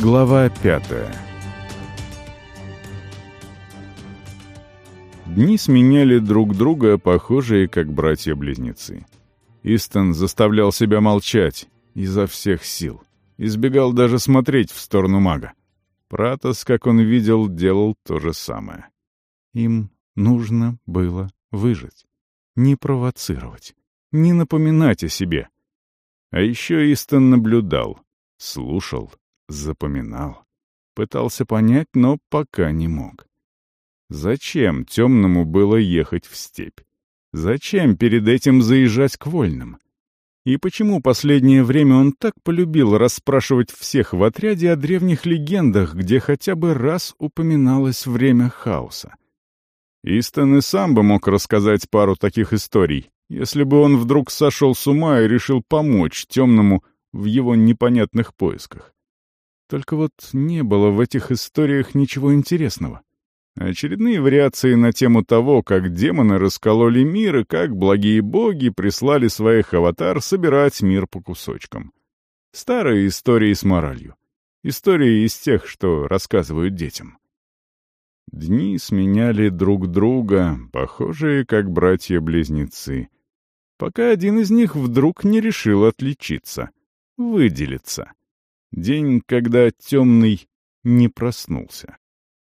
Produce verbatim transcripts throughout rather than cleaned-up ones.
Глава пятая. Дни сменяли друг друга, похожие как братья-близнецы. Истон заставлял себя молчать изо всех сил. Избегал даже смотреть в сторону мага. Пратос, как он видел, делал то же самое. Им нужно было выжить. Не провоцировать. Не напоминать о себе. А еще Истон наблюдал, слушал, запоминал. Пытался понять, но пока не мог. Зачем темному было ехать в степь? Зачем перед этим заезжать к вольным? И почему последнее время он так полюбил расспрашивать всех в отряде о древних легендах, где хотя бы раз упоминалось время хаоса? Истон и сам бы мог рассказать пару таких историй, если бы он вдруг сошел с ума и решил помочь темному в его непонятных поисках. Только вот не было в этих историях ничего интересного. Очередные вариации на тему того, как демоны раскололи мир и как благие боги прислали своих аватар собирать мир по кусочкам. Старые истории с моралью. Истории из тех, что рассказывают детям. Дни сменяли друг друга, похожие как братья-близнецы, пока один из них вдруг не решил отличиться, выделиться. День, когда темный не проснулся.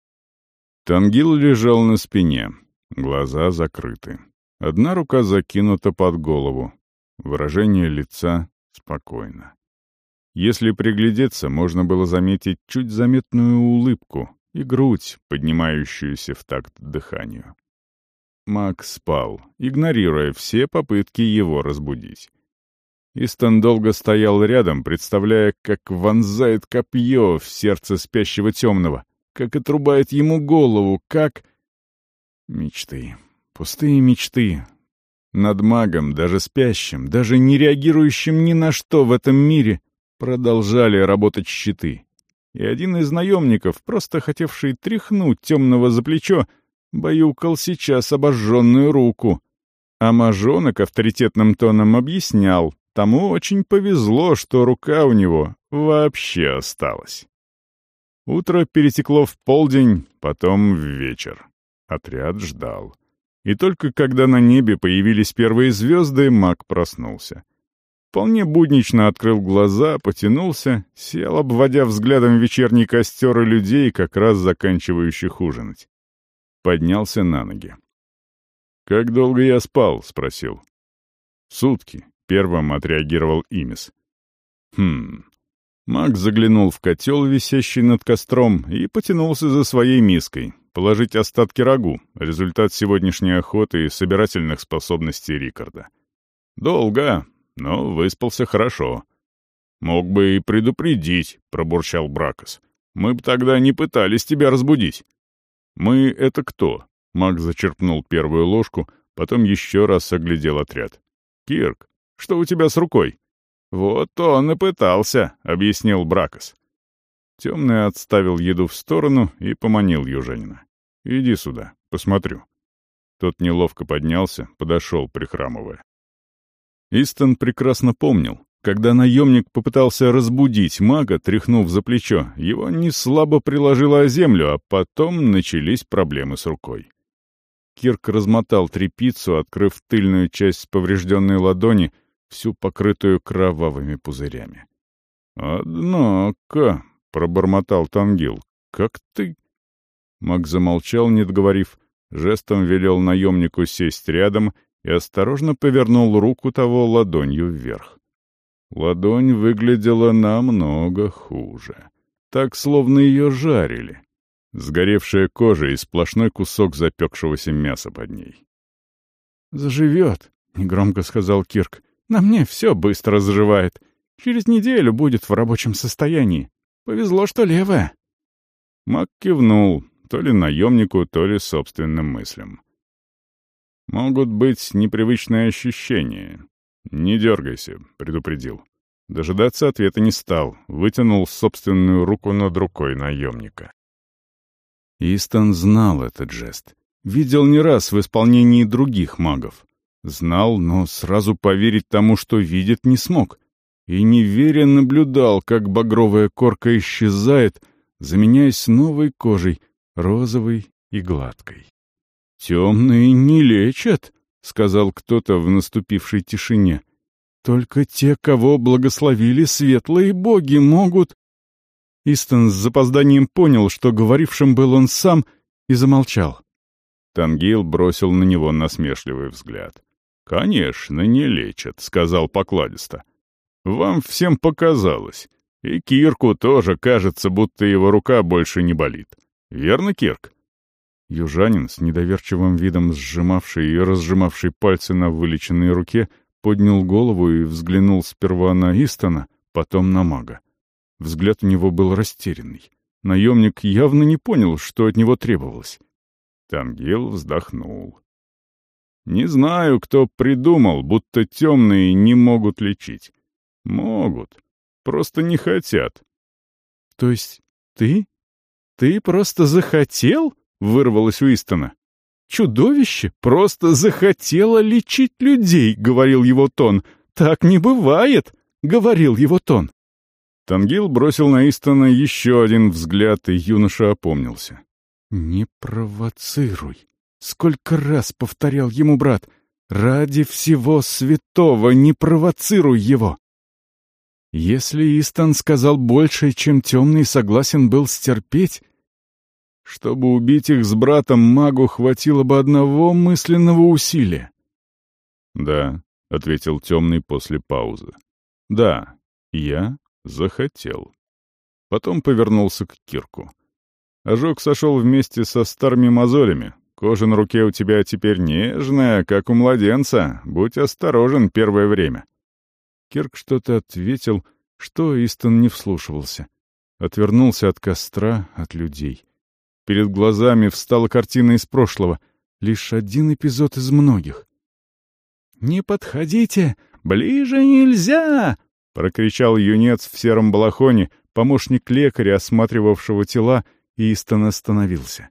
Тангил лежал на спине, глаза закрыты. Одна рука закинута под голову, выражение лица спокойно. Если приглядеться, можно было заметить чуть заметную улыбку и грудь, поднимающуюся в такт дыханию. Маг спал, игнорируя все попытки его разбудить. Истон долго стоял рядом, представляя, как вонзает копье в сердце спящего темного, как отрубает ему голову, как... Мечты. Пустые мечты. Над магом, даже спящим, даже не реагирующим ни на что в этом мире, продолжали работать щиты. И один из наемников, просто хотевший тряхнуть темного за плечо, баюкал сейчас обожженную руку. А мажонок авторитетным тоном объяснял, тому очень повезло, что рука у него вообще осталась. Утро перетекло в полдень, потом в вечер. Отряд ждал. И только когда на небе появились первые звезды, маг проснулся. Вполне буднично открыл глаза, потянулся, сел, обводя взглядом вечерний костер и людей, как раз заканчивающих ужинать. Поднялся на ноги. «Как долго я спал?» — спросил. «Сутки», — первым отреагировал Имис. «Хм...» Маг заглянул в котел, висящий над костром, и потянулся за своей миской, положить остатки рагу, результат сегодняшней охоты и собирательных способностей Рикарда. «Долго, но выспался хорошо». «Мог бы и предупредить», — пробурчал Бракос. «Мы бы тогда не пытались тебя разбудить». «Мы — это кто?» — маг зачерпнул первую ложку, потом еще раз оглядел отряд. «Кирк, что у тебя с рукой?» «Вот он и пытался», — объяснил Бракос. Темный отставил еду в сторону и поманил южанина. «Иди сюда, посмотрю». Тот неловко поднялся, подошел, прихрамывая. Истон прекрасно помнил, когда наемник попытался разбудить мага, тряхнув за плечо, его неслабо приложило о землю, а потом начались проблемы с рукой. Кирк размотал тряпицу, открыв тыльную часть поврежденной ладони, всю покрытую кровавыми пузырями. «Однако», — пробормотал Тангил, — «как ты...» Маг замолчал, не договорив, жестом велел наемнику сесть рядом и осторожно повернул руку того ладонью вверх. Ладонь выглядела намного хуже. Так, словно ее жарили. Сгоревшая кожа и сплошной кусок запекшегося мяса под ней. «Заживет», — негромко сказал Кирк. «На мне все быстро заживает. Через неделю будет в рабочем состоянии. Повезло, что левая». Маг кивнул, то ли наемнику, то ли собственным мыслям. «Могут быть непривычные ощущения. Не дергайся», — предупредил. Дожидаться ответа не стал, вытянул собственную руку над рукой наемника. Истон знал этот жест. Видел не раз в исполнении других магов. Знал, но сразу поверить тому, что видит, не смог. и, не веря, наблюдал, как багровая корка исчезает, заменяясь новой кожей, розовой и гладкой. «Темные не лечат», — сказал кто-то в наступившей тишине. «Только те, кого благословили светлые боги, могут...» Истон с запозданием понял, что говорившим был он сам, и замолчал. Тангил бросил на него насмешливый взгляд. «Конечно, не лечат», — сказал покладисто. «Вам всем показалось. И Кирку тоже кажется, будто его рука больше не болит. Верно, Кирк?» Южанин, с недоверчивым видом сжимавший и разжимавший пальцы на вылеченной руке, поднял голову и взглянул сперва на Истона, потом на мага. Взгляд у него был растерянный. Наемник явно не понял, что от него требовалось. Тангил вздохнул. «Не знаю, кто придумал, будто темные не могут лечить. Могут. Просто не хотят». «То есть ты? Ты просто захотел?» — вырвалось у Истона. «Чудовище просто захотело лечить людей», — говорил его тон. «Так не бывает», — говорил его тон. Тангил бросил на Истона еще один взгляд, и юноша опомнился. «Не провоцируй», — сколько раз повторял ему брат. «Ради всего святого не провоцируй его». Если Истон сказал больше, чем темный согласен был стерпеть, чтобы убить их с братом, магу хватило бы одного мысленного усилия. «Да», — ответил темный после паузы. «Да, я захотел». Потом повернулся к Кирку. «Ожог сошел вместе со старыми мозолями. Кожа на руке у тебя теперь нежная, как у младенца. Будь осторожен первое время». Кирк что-то ответил, что Истон не вслушивался. Отвернулся от костра, от людей. Перед глазами встала картина из прошлого, лишь один эпизод из многих. «Не подходите! Ближе нельзя!» — прокричал юнец в сером балахоне, помощник лекаря, осматривавшего тела, и Истон остановился.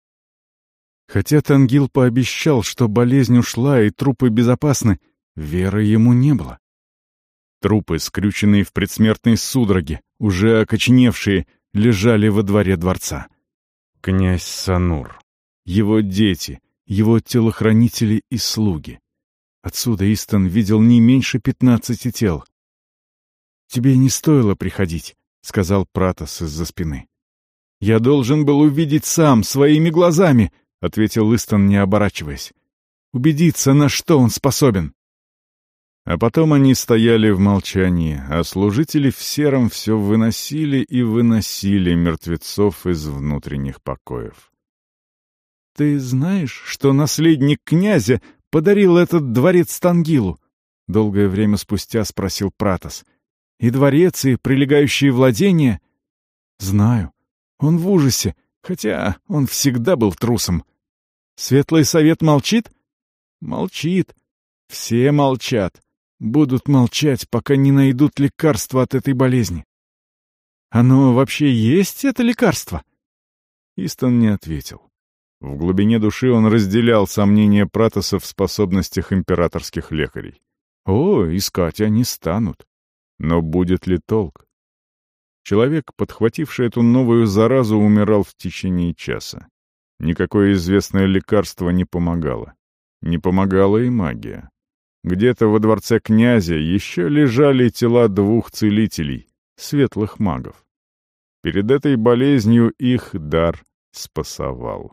Хотя Тангил пообещал, что болезнь ушла и трупы безопасны, веры ему не было. Трупы, скрюченные в предсмертной судороге, уже окоченевшие, лежали во дворе дворца. Князь Санур, его дети, его телохранители и слуги. Отсюда Истон видел не меньше пятнадцати тел. «Тебе не стоило приходить», — сказал Пратос из-за спины. «Я должен был увидеть сам, своими глазами», — ответил Истон, не оборачиваясь. «Убедиться, на что он способен». А потом они стояли в молчании, а служители в сером все выносили и выносили мертвецов из внутренних покоев. «Ты знаешь, что наследник князя подарил этот дворец Тангилу?» — долгое время спустя спросил Пратос. «И дворец, и прилегающие владения?» «Знаю. Он в ужасе, хотя он всегда был трусом». «Светлый совет молчит?» «Молчит. Все молчат. Будут молчать, пока не найдут лекарства от этой болезни». «Оно вообще есть, это лекарство?» Истон не ответил. В глубине души он разделял сомнения Пратоса в способностях императорских лекарей. О, искать они станут. Но будет ли толк? Человек, подхвативший эту новую заразу, умирал в течение часа. Никакое известное лекарство не помогало. Не помогала и магия. Где-то во дворце князя еще лежали тела двух целителей, светлых магов. Перед этой болезнью их дар спасовал.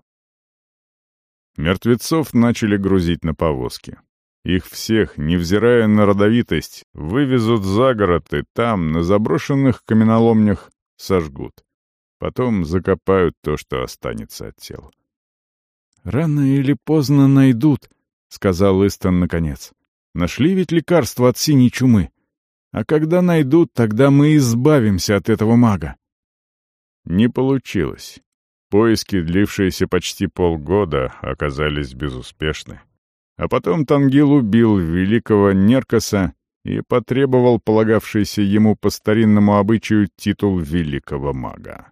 Мертвецов начали грузить на повозки. Их всех, невзирая на родовитость, вывезут за город и там, на заброшенных каменоломнях, сожгут. Потом закопают то, что останется от тел. «Рано или поздно найдут», — сказал Истон наконец. «Нашли ведь лекарство от синей чумы. А когда найдут, тогда мы избавимся от этого мага». Не получилось. Поиски, длившиеся почти полгода, оказались безуспешны. А потом Тангил убил великого Неркоса и потребовал полагавшийся ему по старинному обычаю титул великого мага.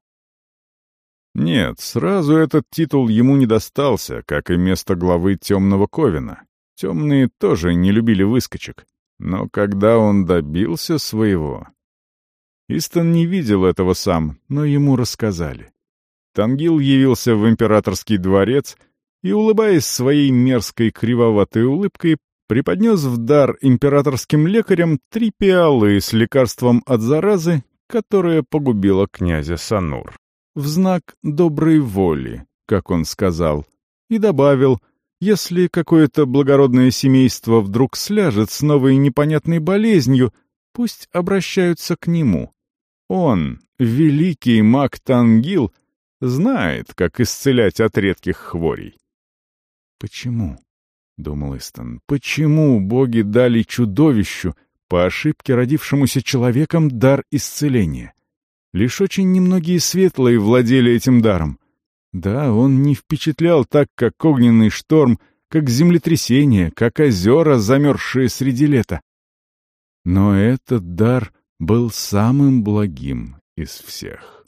Нет, сразу этот титул ему не достался, как и место главы Темного Ковена. Темные тоже не любили выскочек. Но когда он добился своего... Истон не видел этого сам, но ему рассказали. Тангил явился в императорский дворец и, улыбаясь своей мерзкой кривоватой улыбкой, преподнес в дар императорским лекарям три пиалы с лекарством от заразы, которая погубила князя Санур. В знак доброй воли, как он сказал, и добавил, если какое-то благородное семейство вдруг сляжет с новой непонятной болезнью, пусть обращаются к нему. Он, великий маг Тангил, знает, как исцелять от редких хворей. «Почему?» — думал Истон. «Почему боги дали чудовищу, по ошибке родившемуся человеком, дар исцеления? Лишь очень немногие светлые владели этим даром. Да, он не впечатлял так, как огненный шторм, как землетрясение, как озера, замерзшие среди лета. Но этот дар был самым благим из всех».